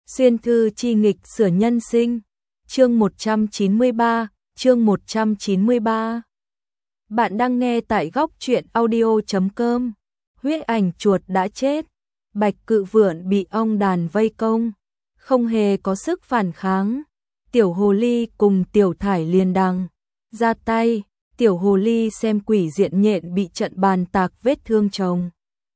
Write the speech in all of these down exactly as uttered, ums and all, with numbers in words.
Xuyên thư chi nghịch sửa nhân sinh. Chương một trăm chín mươi ba, chương một trăm chín mươi ba. Bạn đang nghe tại góc truyện audio chấm com. Huyết ảnh chuột đã chết. Bạch Cự Vượn bị ong đàn vây công, không hề có sức phản kháng. Tiểu hồ ly cùng tiểu thải liền đằng ra tay. Tiểu hồ ly xem quỷ diện nhện bị trận bàn tạc vết thương chồng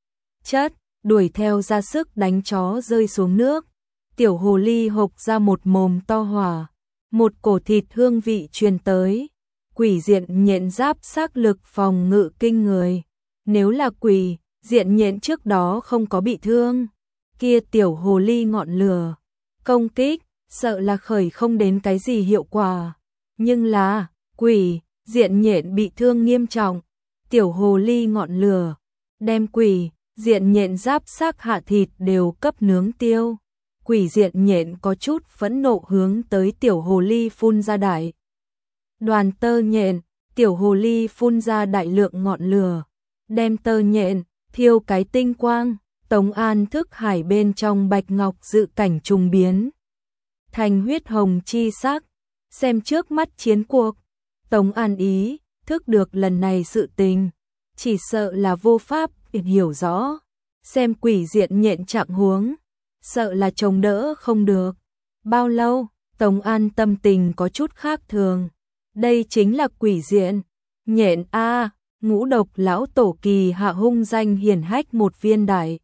chất, đuổi theo ra sức đánh chó rơi xuống nước. Tiểu hồ ly hộc ra một mồm to hỏa, một cổ thịt hương vị truyền tới. Quỷ diện nhện giáp xác lực phòng ngự kinh người. Nếu là quỷ diện nhện trước đó không có bị thương, kia tiểu hồ ly ngọn lửa công kích sợ là khởi không đến cái gì hiệu quả. Nhưng là quỷ diện nhện bị thương nghiêm trọng, tiểu hồ ly ngọn lửa đem quỷ diện nhện giáp xác hạ thịt đều cấp nướng tiêu. Quỷ diện nhện có chút phẫn nộ hướng tới tiểu hồ ly phun ra đại đoàn tơ nhện. Tiểu hồ ly phun ra đại lượng ngọn lửa, đem tơ nhện thiêu cái tinh quang. Tống An thức hải bên trong bạch ngọc dự cảnh trùng biến thành huyết hồng chi sắc, xem trước mắt chiến cuộc. Tống An ý thức được lần này sự tình chỉ sợ là vô pháp hiểu rõ, xem quỷ diện nhện trạng huống, sợ là chống đỡ không được bao lâu. Tống An tâm tình có chút khác thường. Đây chính là quỷ diện nhện a, ngũ độc lão tổ kỳ hạ hung danh hiển hách một viên đại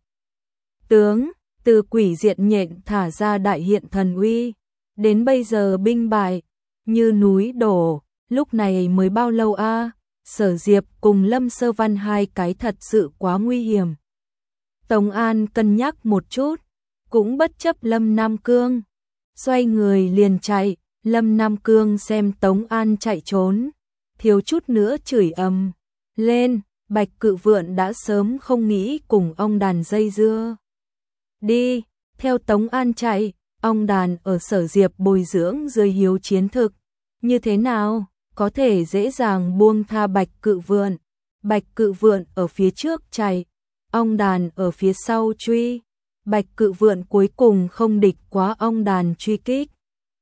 tướng, từ quỷ diện nhện thả ra đại hiện thần uy, đến bây giờ binh bại như núi đổ. Lúc này mới bao lâu a? Sở Diệp cùng Lâm Sơ Văn hai cái thật sự quá nguy hiểm. Tống An cân nhắc một chút, cũng bất chấp Lâm Nam Cương, xoay người liền chạy. Lâm Nam Cương xem Tống An chạy trốn, thiếu chút nữa chửi ầm lên. Bạch Cự Vượn đã sớm không nghĩ cùng ong đàn dây dưa. Đi, theo Tống An chạy, ong đàn ở Sở Diệp bồi dưỡng dưới hiếu chiến thực. Như thế nào có thể dễ dàng buông tha Bạch Cự Vượn? Bạch Cự Vượn ở phía trước chạy, ong đàn ở phía sau truy. Bạch Cự Vượn cuối cùng không địch quá ong đàn truy kích,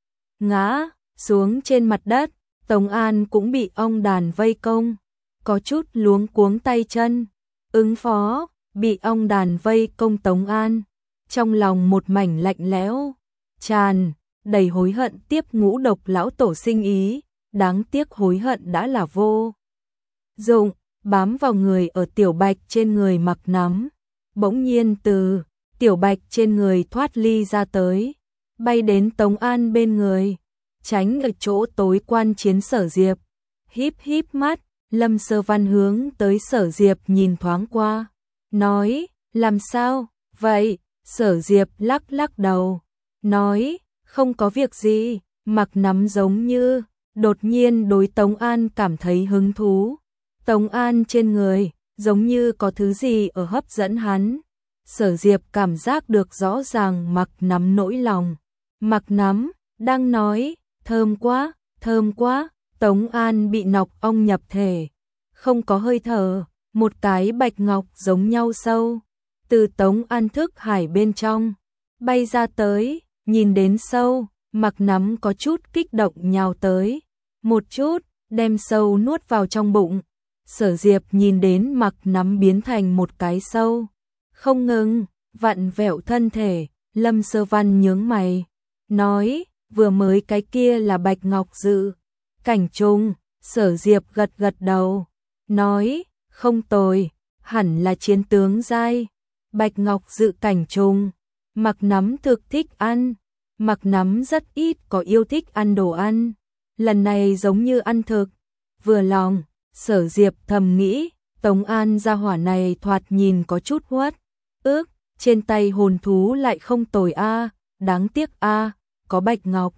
ngã xuống trên mặt đất. Tống An cũng bị ong đàn vây công, có chút luống cuống tay chân ứng phó. Bị ong đàn vây công Tống An trong lòng một mảnh lạnh lẽo tràn đầy hối hận tiếp ngũ độc lão tổ sinh ý. Đáng tiếc hối hận đã là vô dụng, bám vào người ở tiểu bạch trên người mặc nắm. Bỗng nhiên từ tiểu bạch trên người thoát ly ra tới, bay đến Tống An bên người, tránh ở chỗ tối quan chiến Sở Diệp. Híp híp mắt, Lâm Sơ Văn hướng tới Sở Diệp nhìn thoáng qua, nói: làm sao vậy? Sở Diệp lắc lắc đầu, nói: không có việc gì. Mặc nắm giống như đột nhiên đối Tống An cảm thấy hứng thú. Tống An trên người giống như có thứ gì ở hấp dẫn hắn. Sở Diệp cảm giác được rõ ràng mặc nắm nỗi lòng. Mặc nắm đang nói: thơm quá, thơm quá. Tống An bị nọc ong nhập thể, không có hơi thở, một cái bạch ngọc giống nhau sâu từ Tống An thức hải bên trong bay ra tới. Nhìn đến sâu, mặc nắm có chút kích động nhào tới, một chút đem sâu nuốt vào trong bụng. Sở Diệp nhìn đến mặc nắm biến thành một cái sâu, không ngừng vặn vẹo thân thể. Lâm Sơ Văn nhướng mày, nói: vừa mới cái kia là bạch ngọc dự cảnh trùng. Sở Diệp gật gật đầu, nói: không tồi, hẳn là chiến tướng giai. Bạch ngọc dự cảnh trùng, mặc nắm thực thích ăn. Mặc nắm rất ít có yêu thích ăn đồ ăn, lần này giống như ăn thực, vừa lòng. Sở Diệp thầm nghĩ, Tống An gia hỏa này thoạt nhìn có chút huất ước, trên tay hồn thú lại không tồi a, đáng tiếc a, có bạch ngọc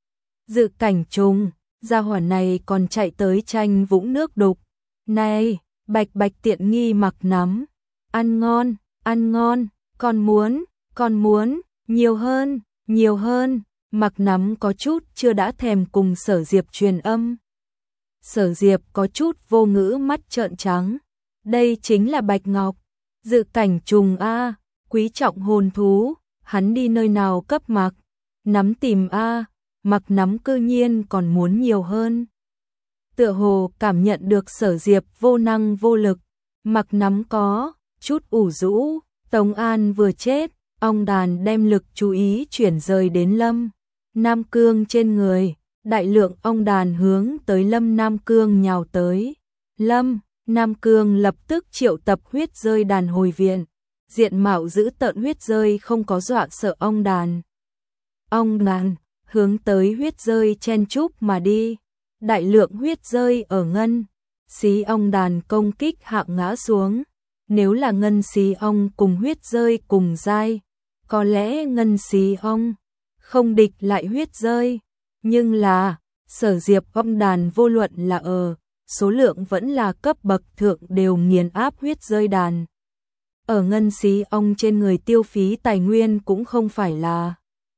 dự cảnh trùng, gia hỏa này còn chạy tới tranh vũng nước đục. Này, bạch bạch tiện nghi mặc nắm, ăn ngon, ăn ngon, con muốn, con muốn, nhiều hơn, nhiều hơn. Mặc nắm có chút chưa đã thèm cùng Sở Diệp truyền âm. Sở Diệp có chút vô ngữ, mắt trợn trắng. Đây chính là bạch ngọc dự cảnh trùng a, quý trọng hồn thú, Hắn đi nơi nào cấp Mặc Nắm tìm a, Mặc Nắm cư nhiên còn muốn nhiều hơn. Tựa hồ cảm nhận được Sở Diệp vô năng vô lực, Mặc Nắm có chút ủ rũ. Tống An vừa chết, ong đàn đem lực chú ý chuyển rời đến Lâm Nam Cương trên người, đại lượng ong đàn hướng tới Lâm Nam Cương nhào tới. Lâm Nam Cương lập tức triệu tập huyết rơi đàn hồi viện, diện mạo dữ tợn huyết rơi không có dọa sợ ong đàn. Ong đàn hướng tới huyết rơi chen chúc mà đi, đại lượng huyết rơi ở ngân xí ong đàn công kích hạ ngã xuống. Nếu là ngân xí ong cùng huyết rơi cùng giai, có lẽ ngân xí ong không địch lại huyết rơi, nhưng là Sở Diệp ong đàn vô luận là ở số lượng vẫn là cấp bậc thượng đều nghiền áp huyết rơi đàn. Ở ngân xí ong trên người tiêu phí tài nguyên cũng không phải là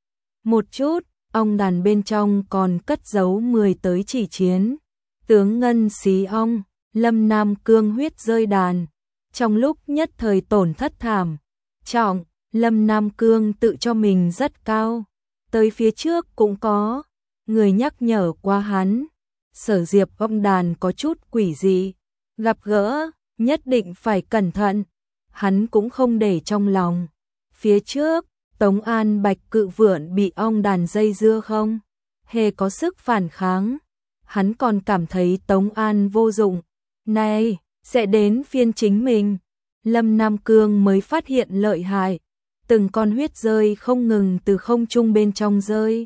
một chút, ong đàn bên trong còn cất giấu mười tới chỉ chiến tướng ngân xí ong, Lâm Nam Cương huyết rơi đàn. Trong lúc nhất thời tổn thất thảm trọng, Lâm Nam Cương tự cho mình rất cao, tới phía trước cũng có người nhắc nhở qua hắn. Sở Diệp ong đàn có chút quỷ dị, gặp gỡ nhất định phải cẩn thận, hắn cũng không để trong lòng. Phía trước, Tống An Bạch cự vượn bị ong đàn dây dưa không hề có sức phản kháng, hắn còn cảm thấy Tống An vô dụng. Này, sẽ đến phiên chính mình. Lâm Nam Cương mới phát hiện lợi hại, từng con huyết rơi không ngừng từ không trung bên trong rơi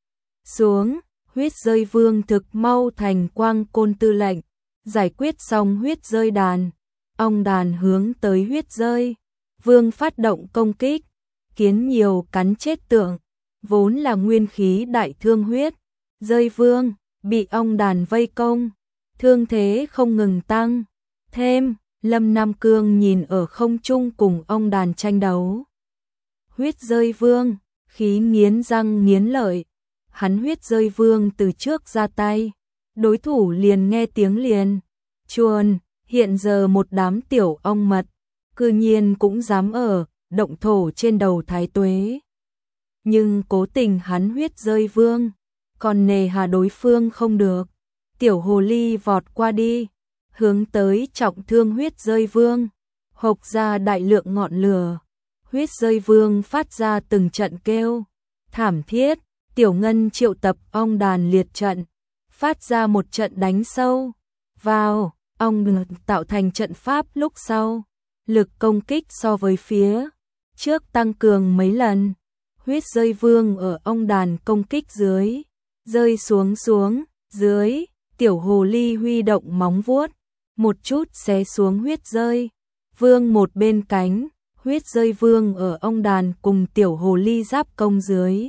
xuống. Huyết rơi vương thực mau thành quang côn tư lệnh, giải quyết xong huyết rơi đàn, ong đàn hướng tới huyết rơi vương phát động công kích, kiến nhiều cắn chết tượng, vốn là nguyên khí đại thương huyết rơi vương bị ong đàn vây công, thương thế không ngừng tăng thêm. Lâm Nam Cương nhìn ở không trung cùng ong đàn tranh đấu, huyết rơi vương khí nghiến răng nghiến lợi, hắn huyết rơi vương từ trước ra tay, đối thủ liền nghe tiếng liền chuồn. Hiện giờ một đám tiểu ong mật cư nhiên cũng dám ở động thổ trên đầu Thái Tuế, nhưng cố tình hắn huyết rơi vương còn nề hà đối phương không được. Tiểu hồ ly vọt qua đi, hướng tới trọng thương huyết rơi vương, hộc ra đại lượng ngọn lửa. Huyết rơi vương phát ra từng trận kêu thảm thiết. Tiểu Ngân triệu tập ong đàn liệt trận, phát ra một trận đánh sâu vào ong đàn, tạo thành trận pháp. Lúc sau, lực công kích so với phía trước tăng cường mấy lần. Huyết rơi vương ở ong đàn công kích dưới rơi xuống xuống dưới, tiểu hồ ly huy động móng vuốt, một chút xé xuống huyết rơi vương một bên cánh. Huyết rơi vương ở ong đàn cùng tiểu hồ ly giáp công dưới,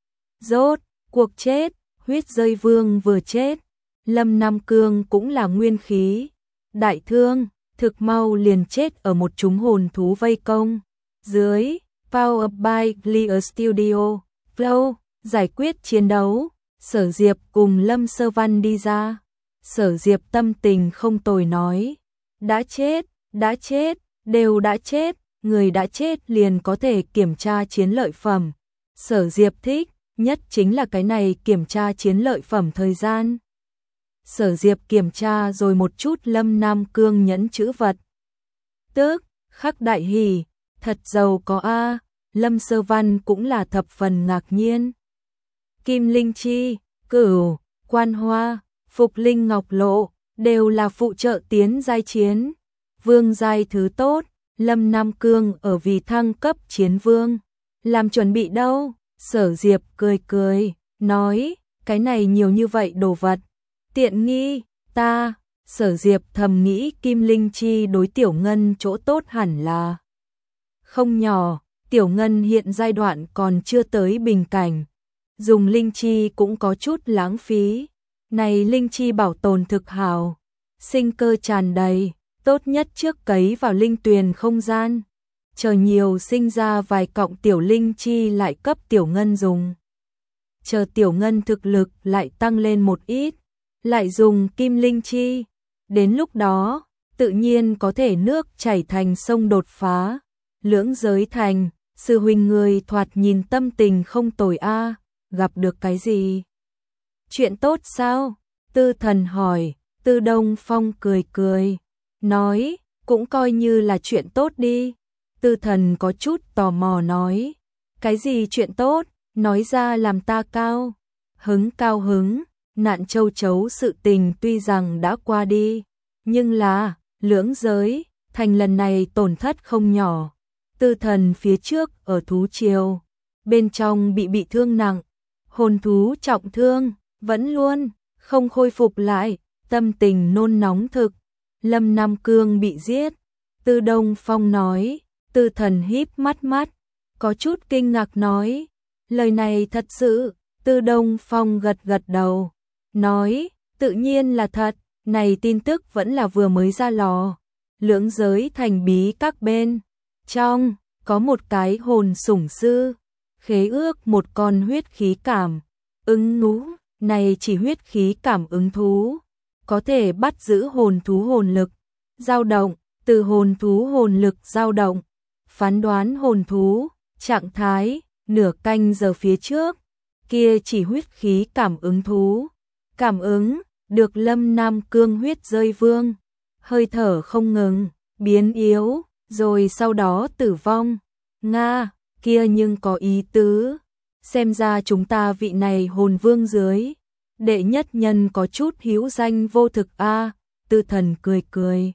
rốt cuộc chết. Huyết rơi vương vừa chết, Lâm Nam Cương cũng là nguyên khí đại thương, thực mau liền chết ở một chúng hồn thú vây công dưới. Power by Clear Studio Flow giải quyết chiến đấu. Sở Diệp cùng Lâm Sơ Văn đi ra, Sở Diệp tâm tình không tồi nói, đã chết, đã chết, đều đã chết, người đã chết liền có thể kiểm tra chiến lợi phẩm. Sở Diệp thích nhất chính là cái này kiểm tra chiến lợi phẩm thời gian. Sở Diệp kiểm tra rồi một chút Lâm Nam Cương nhẫn chữ vật, tức khắc đại hỉ, thật giàu có a. Lâm Sơ Văn cũng là thập phần ngạc nhiên. Kim Linh Chi, Cửu, Quan Hoa, Phục Linh Ngọc Lộ đều là phụ trợ tiến giai chiến vương giai thứ tốt. Lâm Nam Cương ở vì thăng cấp chiến vương làm chuẩn bị đâu. Sở Diệp cười cười nói, cái này nhiều như vậy đồ vật tiện nghi ta. Sở Diệp thầm nghĩ Kim Linh Chi đối Tiểu Ngân chỗ tốt hẳn là không nhỏ. Tiểu Ngân hiện giai đoạn còn chưa tới bình cảnh, dùng Linh Chi cũng có chút lãng phí. Này Linh Chi bảo tồn thực hảo, sinh cơ tràn đầy, tốt nhất trước cấy vào linh tuyền không gian, chờ nhiều sinh ra vài cọng Tiểu Linh Chi lại cấp Tiểu Ngân dùng. Chờ Tiểu Ngân thực lực lại tăng lên một ít, lại dùng Kim Linh Chi, đến lúc đó tự nhiên có thể nước chảy thành sông đột phá, lưỡng giới thành sư huynh người thoạt nhìn tâm tình không tồi a, gặp được cái gì? Chuyện tốt sao? Tư Thần hỏi. Tư Đông Phong cười cười, nói, cũng coi như là chuyện tốt đi. Tư Thần có chút tò mò nói, cái gì chuyện tốt, nói ra làm ta cao hứng cao hứng. Nạn châu chấu sự tình tuy rằng đã qua đi, nhưng là lưỡng giới thành lần này tổn thất không nhỏ. Tư Thần phía trước ở thú triều bên trong bị bị thương nặng, hồn thú trọng thương, vẫn luôn không khôi phục lại, tâm tình nôn nóng thực. Lâm Nam Cương bị giết. Tư Đông Phong nói. Tư Thần híp mắt mắt, có chút kinh ngạc nói, lời này thật sự? Tư Đông Phong gật gật đầu, nói, tự nhiên là thật, này tin tức vẫn là vừa mới ra lò. Lưỡng giới thành bí các bên trong có một cái hồn sủng sư, khế ước một con huyết khí cảm ứng thú, này chỉ huyết khí cảm ứng thú, có thể bắt giữ hồn thú hồn lực dao động, từ hồn thú hồn lực dao động, phán đoán hồn thú trạng thái. Nửa canh giờ phía trước, kia chỉ huyết khí cảm ứng thú, cảm ứng được Lâm Nam Cương huyết rơi vương, hơi thở không ngừng biến yếu, rồi sau đó tử vong. Nga, kia nhưng có ý tứ, xem ra chúng ta vị này hồn vương dưới đệ nhất nhân có chút hữu danh vô thực a. Tư Thần cười cười,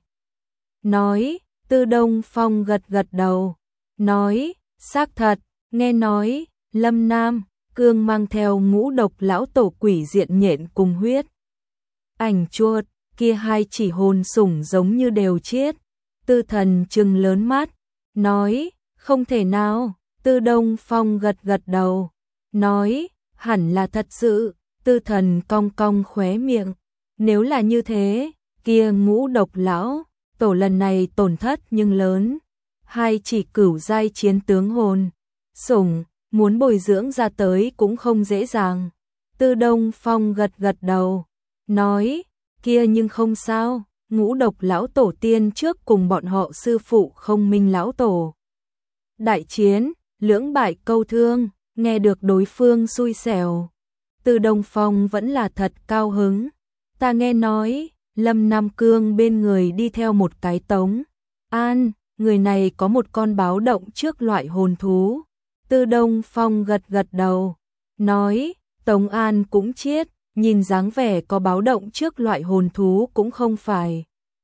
nói. Tư Đông Phong gật gật đầu, nói, xác thật, nghe nói Lâm Nam Cương mang theo ngũ độc lão tổ quỷ diện nhện cùng huyết ảnh chuột, kia hai chỉ hồn sủng giống như đều chết. Tư Thần trừng lớn mắt, nói, không thể nào. Tư Đông Phong gật gật đầu, nói, hẳn là thật sự. Tư Thần cong cong khóe miệng, nếu là như thế, kia ngũ độc lão tổ lần này tổn thất nhưng lớn, hai chỉ cửu giai chiến tướng hồn sủng, muốn bồi dưỡng ra tới cũng không dễ dàng. Tư Đông Phong gật gật đầu, nói, kia nhưng không sao, ngũ độc lão tổ tiên trước cùng bọn họ sư phụ Không Minh lão tổ đại chiến, lưỡng bại câu thương, nghe được đối phương xui xẻo. Tư Đông Phong vẫn là thật cao hứng, ta nghe nói Lâm Nam Cương bên người đi theo một cái Tống An, người này có một con báo động trước loại hồn thú. Tư Đông Phong gật gật đầu, nói, Tống An cũng chết, nhìn dáng vẻ có báo động trước loại hồn thú cũng không phải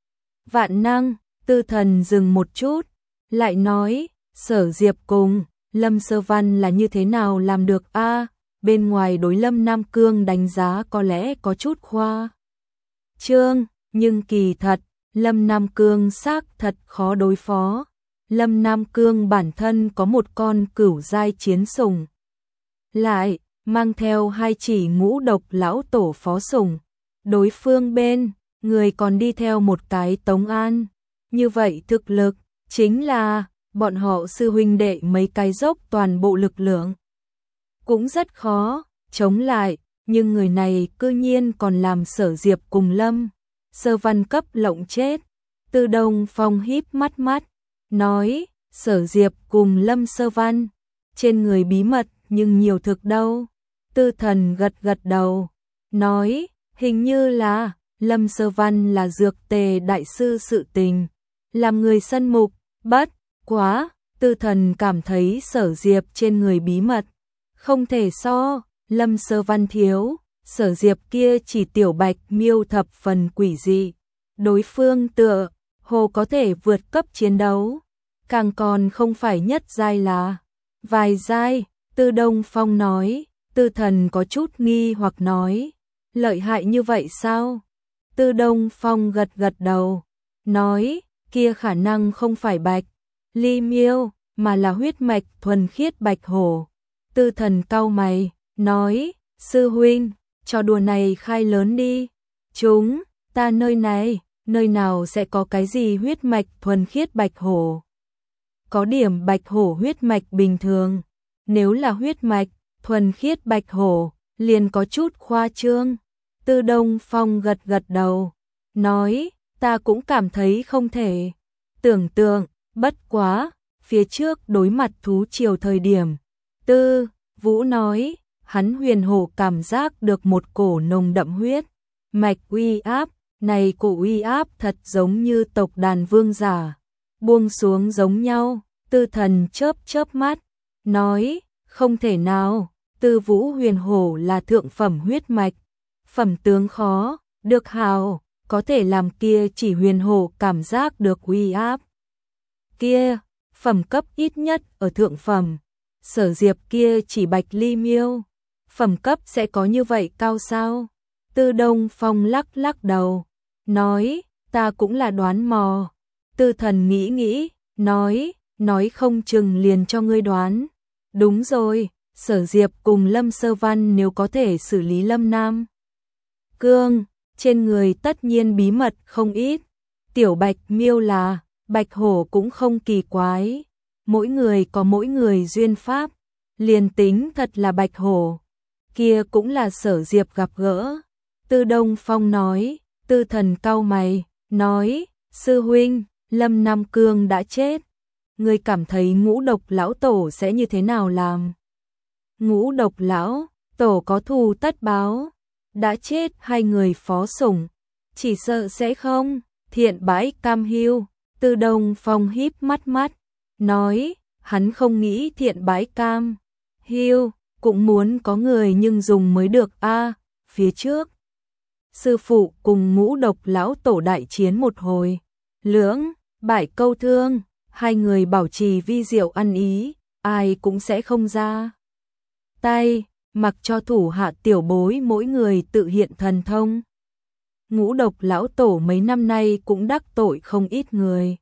vạn năng. Tư Thần dừng một chút, lại nói, Sở Diệp cùng Lâm Sơ Văn là như thế nào làm được a? Bên ngoài đối Lâm Nam Cương đánh giá có lẽ có chút khoa trương, nhưng kỳ thật, Lâm Nam Cương xác thật khó đối phó. Lâm Nam Cương bản thân có một con cửu giai chiến sủng, lại mang theo hai chỉ ngũ độc lão tổ phó sủng, đối phương bên người còn đi theo một cái Tống An, như vậy thực lực chính là bọn họ sư huynh đệ mấy cái dốc toàn bộ lực lượng, cũng rất khó chống lại. Nhưng người này cư nhiên còn làm Sở Diệp cùng Lâm Sơ Văn cấp lộng chết. Tư Đông Phong híp mắt mắt, nói, Sở Diệp cùng Lâm Sơ Văn trên người bí mật nhưng nhiều thực đâu. Tư Thần gật gật đầu, nói, hình như là Lâm Sơ Văn là dược tề đại sư sự tình, làm người sân mục. Bất quá, Tư Thần cảm thấy Sở Diệp trên người bí mật không thể so Lâm Sơ Văn thiếu. Sở Diệp kia chỉ tiểu bạch miêu thập phần quỷ dị, đối phương tựa hồ có thể vượt cấp chiến đấu, càng còn không phải nhất giai là vài giai. Tư Đông Phong nói. Tư Thần có chút nghi hoặc nói, lợi hại như vậy sao? Tư Đông Phong gật gật đầu, nói, kia khả năng không phải bạch ly miêu, mà là huyết mạch thuần khiết bạch hổ. Tư Thần cau mày, nói, sư huynh, trò đùa này khai lớn đi. Chúng ta nơi này, nơi nào sẽ có cái gì huyết mạch thuần khiết bạch hổ? Có điểm bạch hổ huyết mạch bình thường, nếu là huyết mạch thuần khiết bạch hổ, liền có chút khoa trương. Tư Đông Phong gật gật đầu, nói, ta cũng cảm thấy không thể tưởng tượng, bất quá, phía trước đối mặt thú triều thời điểm. Tư Vũ nói, hắn huyền hổ cảm giác được một cổ nồng đậm huyết mạch uy áp, này cổ uy áp thật giống như tộc đàn vương giả buông xuống giống nhau. Tư Thần chớp chớp mắt, nói, không thể nào, Tư Vũ huyền hổ là thượng phẩm huyết mạch, phẩm tướng khó được hào, có thể làm kia chỉ huyền hổ cảm giác được uy áp. Kia, phẩm cấp ít nhất ở thượng phẩm, Sở Diệp kia chỉ bạch ly miêu, phẩm cấp sẽ có như vậy cao sao? Tư Đông Phong lắc lắc đầu, nói, ta cũng là đoán mò. Tư Thần nghĩ nghĩ, nói, nói không chừng liền cho ngươi đoán. Đúng rồi, Sở Diệp cùng Lâm Sơ Văn nếu có thể xử lý Lâm Nam Cương, trên người tất nhiên bí mật không ít. Tiểu bạch miêu là, bạch hổ cũng không kỳ quái. Mỗi người có mỗi người duyên pháp, liền tính thật là bạch hổ, kia cũng là Sở Diệp gặp gỡ. Tư Đông Phong nói. Tư Thần cau mày, nói, sư huynh, Lâm Nam Cương đã chết, ngươi cảm thấy Ngũ Độc lão tổ sẽ như thế nào làm? Ngũ Độc lão tổ có thù tất báo, đã chết hai người phó sủng, chỉ sợ sẽ không thiện bãi cam hiu. Tư Đông Phong híp mắt mắt, nói, hắn không nghĩ thiện bãi cam hiu, cũng muốn có người nhưng dùng mới được a. Phía trước sư phụ cùng Ngũ Độc lão tổ đại chiến một hồi, lưỡng bại câu thương, hai người bảo trì vi diệu ăn ý, ai cũng sẽ không ra tay, mặc cho thủ hạ tiểu bối mỗi người tự hiện thần thông. Ngũ Độc lão tổ mấy năm nay cũng đắc tội không ít người.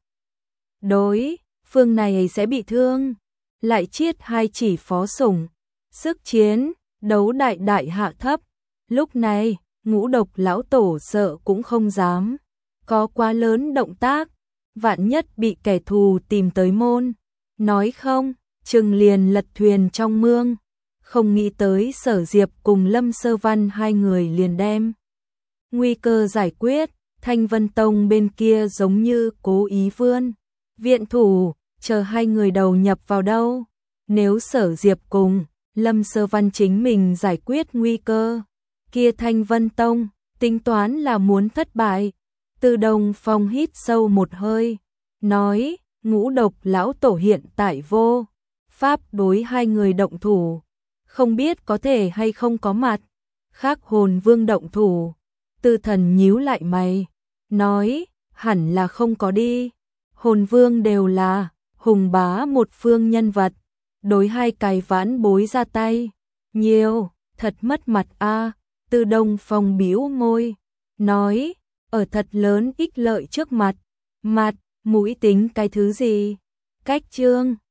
Đối phương này sẽ bị thương, lại chiết hai chỉ phó sủng, sức chiến đấu đại đại hạ thấp. Lúc này Ngũ Độc lão tổ sợ cũng không dám có quá lớn động tác, vạn nhất bị kẻ thù tìm tới môn, nói không chừng liền lật thuyền trong mương. Không nghĩ tới Sở Diệp cùng Lâm Sơ Văn hai người liền đem nguy cơ giải quyết. Thanh Vân Tông bên kia giống như cố ý vươn viện thủ, chờ hai người đầu nhập vào đâu. Nếu Sở Diệp cùng Lâm Sơ Văn chính mình giải quyết nguy cơ, kia Thanh Vân Tông tính toán là muốn thất bại. Tư Đông Phong hít sâu một hơi, nói, Ngũ Độc lão tổ hiện tại vô pháp đối hai người động thủ, không biết có thể hay không có mặt khác Hồn Vương động thủ. Tư Thần nhíu lại mày, nói, hẳn là không có đi. Hồn Vương đều là hùng bá một phương nhân vật, đối hai cái vãn bối ra tay nhiều, thật mất mặt a. Tư Đông Phong bĩu môi, nói, ở thật lớn ích lợi trước mặt, mặt mũi tính cái thứ gì? Cách chương